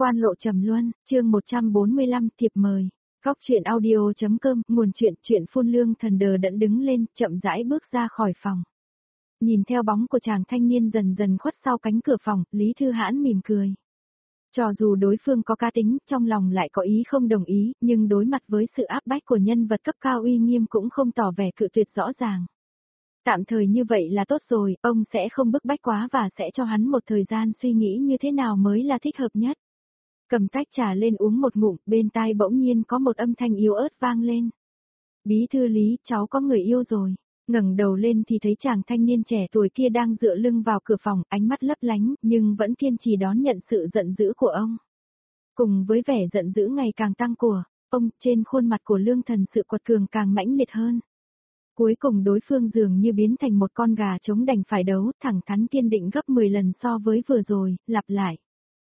Quan Lộ Trầm Luân, chương 145, thiệp mời. Góc truyện audio.com, nguồn chuyện phun lương thần đờ đẫn đứng lên, chậm rãi bước ra khỏi phòng. Nhìn theo bóng của chàng thanh niên dần dần khuất sau cánh cửa phòng, Lý Thư Hãn mỉm cười. Cho dù đối phương có cá tính, trong lòng lại có ý không đồng ý, nhưng đối mặt với sự áp bách của nhân vật cấp cao uy nghiêm cũng không tỏ vẻ cự tuyệt rõ ràng. Tạm thời như vậy là tốt rồi, ông sẽ không bức bách quá và sẽ cho hắn một thời gian suy nghĩ như thế nào mới là thích hợp nhất. Cầm tách trà lên uống một ngụm, bên tai bỗng nhiên có một âm thanh yếu ớt vang lên. Bí thư Lý, cháu có người yêu rồi. Ngẩng đầu lên thì thấy chàng thanh niên trẻ tuổi kia đang dựa lưng vào cửa phòng, ánh mắt lấp lánh, nhưng vẫn kiên trì đón nhận sự giận dữ của ông. Cùng với vẻ giận dữ ngày càng tăng của ông, trên khuôn mặt của Lương Thần sự quật cường càng mãnh liệt hơn. Cuối cùng đối phương dường như biến thành một con gà trống đành phải đấu, thẳng thắn kiên định gấp 10 lần so với vừa rồi, lặp lại.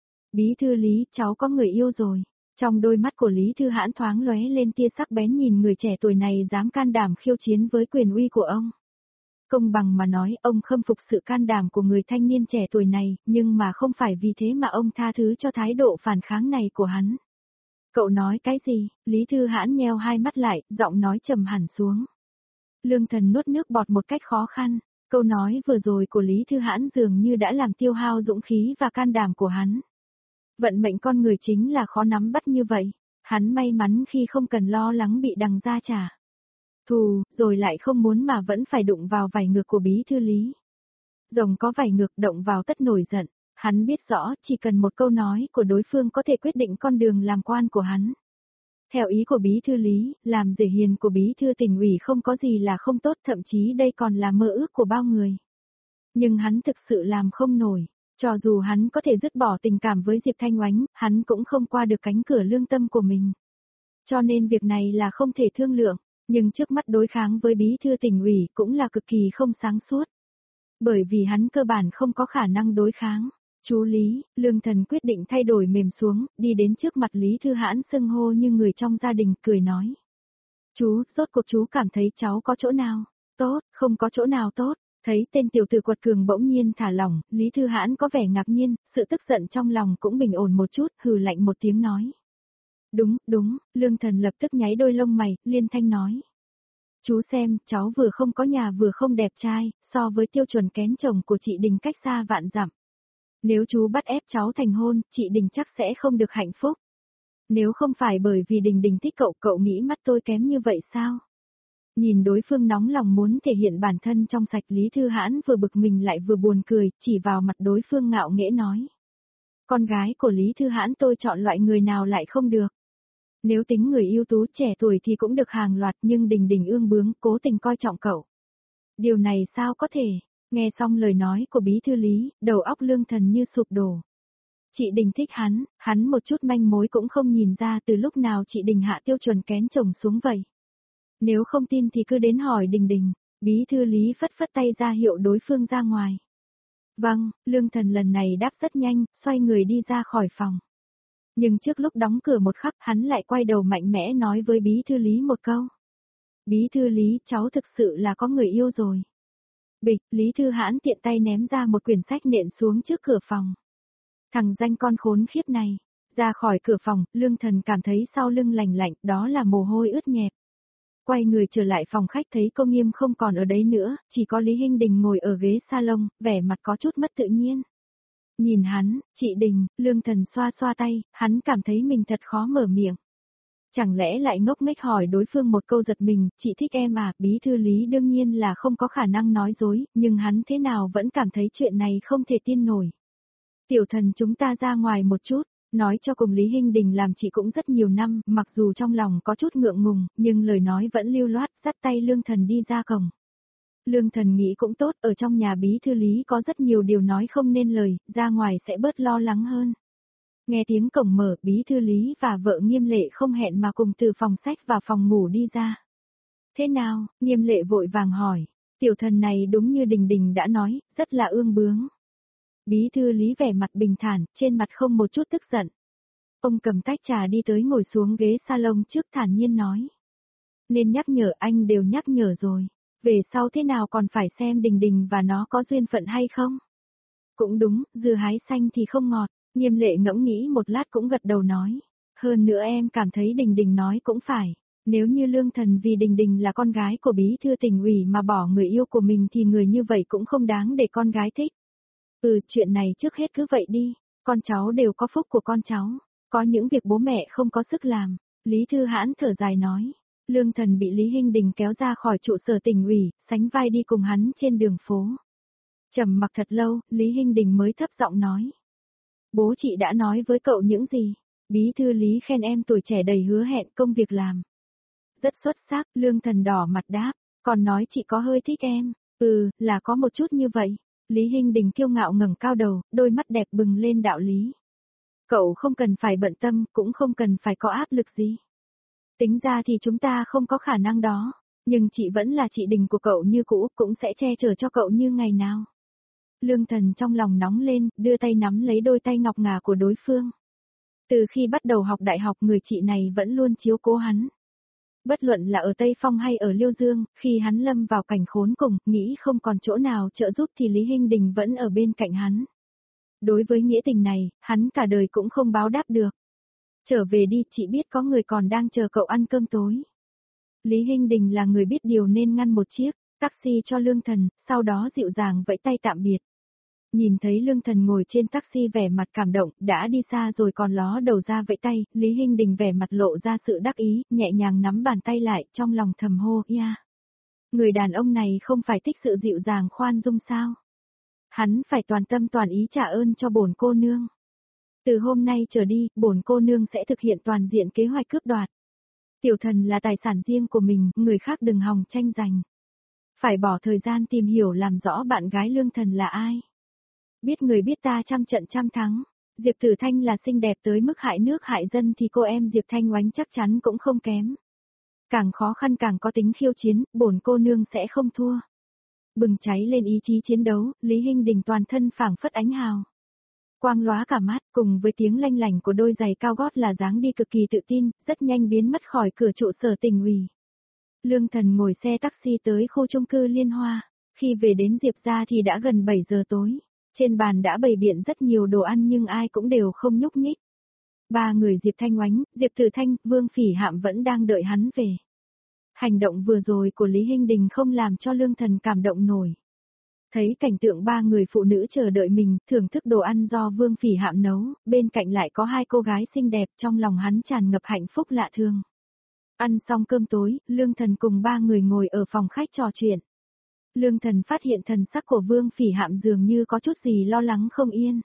Bí thư Lý, cháu có người yêu rồi. Trong đôi mắt của Lý Thư Hãn thoáng lóe lên tia sắc bén nhìn người trẻ tuổi này dám can đảm khiêu chiến với quyền uy của ông. Công bằng mà nói, ông khâm phục sự can đảm của người thanh niên trẻ tuổi này, nhưng mà không phải vì thế mà ông tha thứ cho thái độ phản kháng này của hắn. Cậu nói cái gì? Lý Thư Hãn nheo hai mắt lại, giọng nói trầm hẳn xuống. Lương Thần nuốt nước bọt một cách khó khăn, câu nói vừa rồi của Lý Thư Hãn dường như đã làm tiêu hao dũng khí và can đảm của hắn. Vận mệnh con người chính là khó nắm bắt như vậy, hắn may mắn khi không cần lo lắng bị đằng gia trả thù, rồi lại không muốn mà vẫn phải đụng vào vảy ngược của bí thư Lý. Rồng có vảy ngược động vào tất nổi giận, hắn biết rõ chỉ cần một câu nói của đối phương có thể quyết định con đường làm quan của hắn. Theo ý của bí thư Lý, làm rể hiền của bí thư tỉnh ủy không có gì là không tốt, thậm chí đây còn là mơ ước của bao người. Nhưng hắn thực sự làm không nổi. Cho dù hắn có thể dứt bỏ tình cảm với Diệp Thanh Oánh, hắn cũng không qua được cánh cửa lương tâm của mình. Cho nên việc này là không thể thương lượng, nhưng trước mắt đối kháng với bí thư tỉnh ủy cũng là cực kỳ không sáng suốt. Bởi vì hắn cơ bản không có khả năng đối kháng. Chú Lý, Lương Thần quyết định thay đổi mềm xuống, đi đến trước mặt Lý Thư Hãn xưng hô như người trong gia đình, cười nói. Chú, rốt cuộc chú cảm thấy cháu có chỗ nào tốt, không có chỗ nào tốt. Thấy tên tiểu tử quật cường bỗng nhiên thả lỏng, Lý Thư Hãn có vẻ ngạc nhiên, sự tức giận trong lòng cũng bình ổn một chút, hừ lạnh một tiếng nói. Đúng, Lương Thần lập tức nháy đôi lông mày, liên thanh nói. Chú xem, cháu vừa không có nhà vừa không đẹp trai, so với tiêu chuẩn kén chồng của chị Đình cách xa vạn dặm. Nếu chú bắt ép cháu thành hôn, chị Đình chắc sẽ không được hạnh phúc. Nếu không phải bởi vì Đình thích cậu nghĩ mắt tôi kém như vậy sao? Nhìn đối phương nóng lòng muốn thể hiện bản thân trong sạch, Lý Thư Hãn vừa bực mình lại vừa buồn cười, chỉ vào mặt đối phương ngạo nghễ nói. Con gái của Lý Thư Hãn tôi chọn loại người nào lại không được. Nếu tính người ưu tú trẻ tuổi thì cũng được hàng loạt, nhưng Đình ương bướng, cố tình coi trọng cậu. Điều này sao có thể? Nghe xong lời nói của bí thư Lý, đầu óc Lương Thần như sụp đổ. Chị Đình thích hắn một chút manh mối cũng không nhìn ra từ lúc nào chị Đình hạ tiêu chuẩn kén chồng xuống vậy. Nếu không tin thì cứ đến hỏi Đình. Bí thư Lý phất phất tay ra hiệu đối phương ra ngoài. Vâng, Lương Thần lần này đáp rất nhanh, xoay người đi ra khỏi phòng. Nhưng trước lúc đóng cửa một khắc, hắn lại quay đầu mạnh mẽ nói với bí thư Lý một câu. Bí thư Lý, cháu thực sự là có người yêu rồi. Bịch, Lý Thư Hãn tiện tay ném ra một quyển sách nện xuống trước cửa phòng. Thằng danh con khốn khiếp này. Ra khỏi cửa phòng, Lương Thần cảm thấy sau lưng lạnh lạnh, đó là mồ hôi ướt nhẹp. Quay người trở lại phòng khách thấy cô Nghiêm không còn ở đấy nữa, chỉ có Lý Hinh Đình ngồi ở ghế salon, vẻ mặt có chút mất tự nhiên. Nhìn hắn, chị Đình, Lương Thần xoa xoa tay, hắn cảm thấy mình thật khó mở miệng. Chẳng lẽ lại ngốc nghếch hỏi đối phương một câu giật mình, chị thích em à? Bí thư Lý đương nhiên là không có khả năng nói dối, nhưng hắn thế nào vẫn cảm thấy chuyện này không thể tin nổi. Tiểu Thần, chúng ta ra ngoài một chút. Nói cho cùng Lý Hinh Đình làm chị cũng rất nhiều năm, mặc dù trong lòng có chút ngượng ngùng, nhưng lời nói vẫn lưu loát, dắt tay Lương Thần đi ra cổng. Lương Thần nghĩ cũng tốt, ở trong nhà bí thư Lý có rất nhiều điều nói không nên lời, ra ngoài sẽ bớt lo lắng hơn. Nghe tiếng cổng mở, bí thư Lý và vợ Nghiêm Lệ không hẹn mà cùng từ phòng sách vào phòng ngủ đi ra. Thế nào? Nghiêm Lệ vội vàng hỏi. Tiểu Thần này đúng như Đình đã nói, rất là ương bướng. Bí thư Lý vẻ mặt bình thản, trên mặt không một chút tức giận. Ông cầm tách trà đi tới ngồi xuống ghế salon trước, thản nhiên nói. Nên nhắc nhở, anh đều nhắc nhở rồi. Về sau thế nào còn phải xem Đình và nó có duyên phận hay không? Cũng đúng, dưa hái xanh thì không ngọt. Nghiêm Lệ ngẫm nghĩ một lát cũng gật đầu nói. Hơn nữa em cảm thấy Đình Đình nói cũng phải. Nếu như Lương Thần vì Đình Đình là con gái của bí thư tỉnh ủy mà bỏ người yêu của mình thì người như vậy cũng không đáng để con gái thích. Chuyện này trước hết cứ vậy đi, con cháu đều có phúc của con cháu, có những việc bố mẹ không có sức làm. Lý Thư Hãn thở dài nói, Lương Thần bị Lý Hinh Đình kéo ra khỏi trụ sở tỉnh ủy, sánh vai đi cùng hắn trên đường phố. Trầm mặc thật lâu, Lý Hinh Đình mới thấp giọng nói. Bố chị đã nói với cậu những gì? Bí thư Lý khen em tuổi trẻ đầy hứa hẹn công việc làm. Rất xuất sắc, Lương Thần đỏ mặt đáp, còn nói chị có hơi thích em. Là có một chút như vậy. Lý Hinh Đình kiêu ngạo ngẩng cao đầu, đôi mắt đẹp bừng lên đạo lý. Cậu không cần phải bận tâm, cũng không cần phải có áp lực gì. Tính ra thì chúng ta không có khả năng đó, nhưng chị vẫn là chị Đình của cậu như cũ, cũng sẽ che chở cho cậu như ngày nào. Lương Thần trong lòng nóng lên, đưa tay nắm lấy đôi tay ngọc ngà của đối phương. Từ khi bắt đầu học đại học người chị này vẫn luôn chiếu cố hắn. Bất luận là ở Tây Phong hay ở Liêu Dương, khi hắn lâm vào cảnh khốn cùng, nghĩ không còn chỗ nào trợ giúp thì Lý Hinh Đình vẫn ở bên cạnh hắn. Đối với nghĩa tình này, hắn cả đời cũng không báo đáp được. Trở về đi, chị biết có người còn đang chờ cậu ăn cơm tối. Lý Hinh Đình là người biết điều nên ngăn một chiếc taxi cho Lương Thần, sau đó dịu dàng vẫy tay tạm biệt. Nhìn thấy Lương Thần ngồi trên taxi vẻ mặt cảm động, đã đi xa rồi còn ló đầu ra vẫy tay, Lý Hinh Đình vẻ mặt lộ ra sự đắc ý, nhẹ nhàng nắm bàn tay lại, trong lòng thầm hô, ya. Người đàn ông này không phải thích sự dịu dàng khoan dung sao? Hắn phải toàn tâm toàn ý trả ơn cho bổn cô nương. Từ hôm nay trở đi, bổn cô nương sẽ thực hiện toàn diện kế hoạch cướp đoạt. Tiểu thần là tài sản riêng của mình, người khác đừng hòng tranh giành. Phải bỏ thời gian tìm hiểu làm rõ bạn gái Lương Thần là ai. Biết người biết ta trăm trận trăm thắng. Diệp Tử Thanh là xinh đẹp tới mức hại nước hại dân thì cô em Diệp Thanh Oánh chắc chắn cũng không kém. Càng khó khăn càng có tính khiêu chiến, bổn cô nương sẽ không thua. Bừng cháy lên ý chí chiến đấu, Lý Hinh Đình toàn thân phảng phất ánh hào. Quang lóa cả mắt, cùng với tiếng lanh lảnh của đôi giày cao gót là dáng đi cực kỳ tự tin, rất nhanh biến mất khỏi cửa trụ sở tỉnh ủy. Lương Thần ngồi xe taxi tới khu chung cư Liên Hoa, khi về đến Diệp gia thì đã gần 7 giờ tối. Trên bàn đã bày biện rất nhiều đồ ăn nhưng ai cũng đều không nhúc nhích. Ba người Diệp Thanh Oánh, Diệp Tử Thanh, Vương Phỉ Hạm vẫn đang đợi hắn về. Hành động vừa rồi của Lý Hinh Đình không làm cho Lương Thần cảm động nổi. Thấy cảnh tượng ba người phụ nữ chờ đợi mình, thưởng thức đồ ăn do Vương Phỉ Hạm nấu, bên cạnh lại có hai cô gái xinh đẹp, trong lòng hắn tràn ngập hạnh phúc lạ thường. Ăn xong cơm tối, Lương Thần cùng ba người ngồi ở phòng khách trò chuyện. Lương Thần phát hiện thần sắc của Vương Phỉ Hạm dường như có chút gì lo lắng không yên.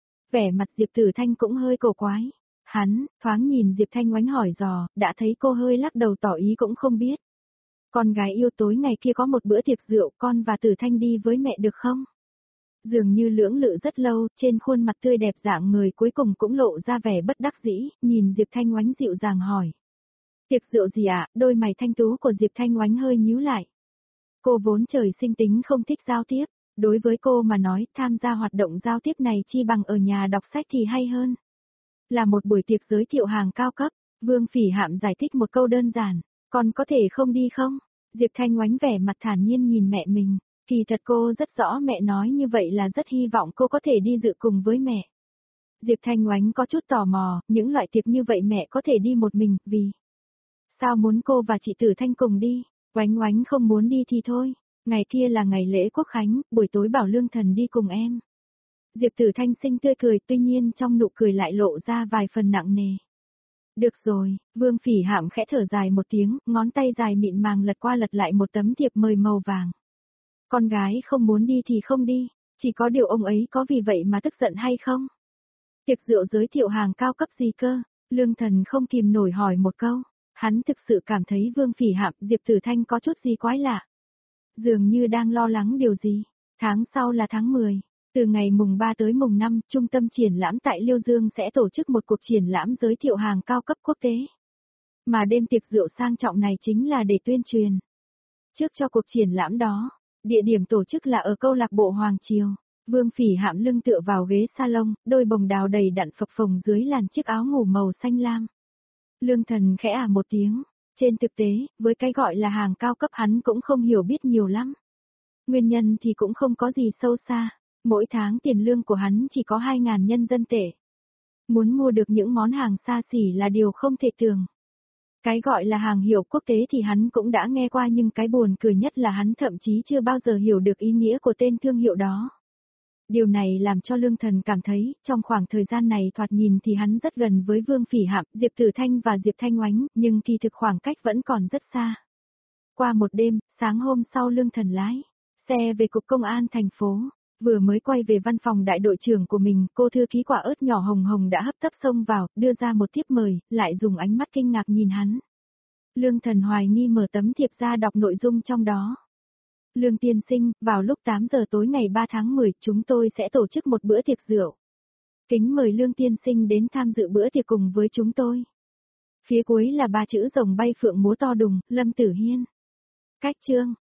Vẻ mặt Diệp Tử Thanh cũng hơi cổ quái. Hắn, thoáng nhìn Diệp Thanh Oánh hỏi dò, đã thấy cô hơi lắc đầu tỏ ý cũng không biết. Con gái yêu tối ngày kia có một bữa tiệc rượu, con và Tử Thanh đi với mẹ được không? Dường như lưỡng lự rất lâu, trên khuôn mặt tươi đẹp dạng người cuối cùng cũng lộ ra vẻ bất đắc dĩ, nhìn Diệp Thanh Oánh dịu dàng hỏi. Tiệc rượu gì ạ? Đôi mày thanh tú của Diệp Thanh Oánh hơi nhíu lại. Cô vốn trời sinh tính không thích giao tiếp, đối với cô mà nói tham gia hoạt động giao tiếp này chi bằng ở nhà đọc sách thì hay hơn. Là một buổi tiệc giới thiệu hàng cao cấp, Vương Phỉ Hạm giải thích một câu đơn giản, con có thể không đi không? Diệp Thanh Oánh vẻ mặt thản nhiên nhìn mẹ mình, kỳ thật cô rất rõ mẹ nói như vậy là rất hy vọng cô có thể đi dự cùng với mẹ. Diệp Thanh Oánh có chút tò mò, những loại tiệc như vậy mẹ có thể đi một mình, vì sao muốn cô và chị Tử Thanh cùng đi? Oánh Oánh không muốn đi thì thôi, ngày kia là ngày lễ Quốc Khánh, buổi tối bảo Lương Thần đi cùng em. Diệp Tử Thanh xinh tươi cười, tuy nhiên trong nụ cười lại lộ ra vài phần nặng nề. Được rồi, Vương Phỉ Hạm khẽ thở dài một tiếng, ngón tay dài mịn màng lật qua lật lại một tấm thiệp mời màu vàng. Con gái không muốn đi thì không đi, chỉ có điều ông ấy có vì vậy mà tức giận hay không? Tiệc rượu giới thiệu hàng cao cấp gì cơ? Lương Thần không kìm nổi hỏi một câu. Hắn thực sự cảm thấy Vương Phỉ Hạm, Diệp Tử Thanh có chút gì quái lạ. Dường như đang lo lắng điều gì. Tháng sau là tháng 10. Từ ngày mùng 3 tới mùng 5, Trung tâm triển lãm tại Liêu Dương sẽ tổ chức một cuộc triển lãm giới thiệu hàng cao cấp quốc tế. Mà đêm tiệc rượu sang trọng này chính là để tuyên truyền. Trước cho cuộc triển lãm đó, địa điểm tổ chức là ở câu lạc bộ Hoàng Triều. Vương Phỉ Hạm lưng tựa vào ghế salon, đôi bồng đào đầy đặn phập phồng dưới làn chiếc áo ngủ màu xanh lam. Lương Thần khẽ một tiếng, trên thực tế, với cái gọi là hàng cao cấp hắn cũng không hiểu biết nhiều lắm. Nguyên nhân thì cũng không có gì sâu xa, mỗi tháng tiền lương của hắn chỉ có 2.000 nhân dân tệ, Muốn mua được những món hàng xa xỉ là điều không thể tưởng. Cái gọi là hàng hiệu quốc tế thì hắn cũng đã nghe qua, nhưng cái buồn cười nhất là hắn thậm chí chưa bao giờ hiểu được ý nghĩa của tên thương hiệu đó. Điều này làm cho Lương Thần cảm thấy, trong khoảng thời gian này thoạt nhìn thì hắn rất gần với Vương Phỉ Hạm, Diệp Tử Thanh và Diệp Thanh Oánh, nhưng kỳ thực khoảng cách vẫn còn rất xa. Qua một đêm, sáng hôm sau Lương Thần lái xe về cục công an thành phố. Vừa mới quay về văn phòng đại đội trưởng của mình, cô thư ký Quả Ớt nhỏ hồng hồng đã hấp tấp xông vào, đưa ra một thiếp mời, lại dùng ánh mắt kinh ngạc nhìn hắn. Lương Thần hoài nghi mở tấm thiệp ra đọc nội dung trong đó. Lương tiên sinh, vào lúc 8 giờ tối ngày 3 tháng 10, chúng tôi sẽ tổ chức một bữa tiệc rượu. Kính mời Lương tiên sinh đến tham dự bữa tiệc cùng với chúng tôi. Phía cuối là 3 chữ rồng bay phượng múa to đùng, Lâm Tử Hiên. Cách chương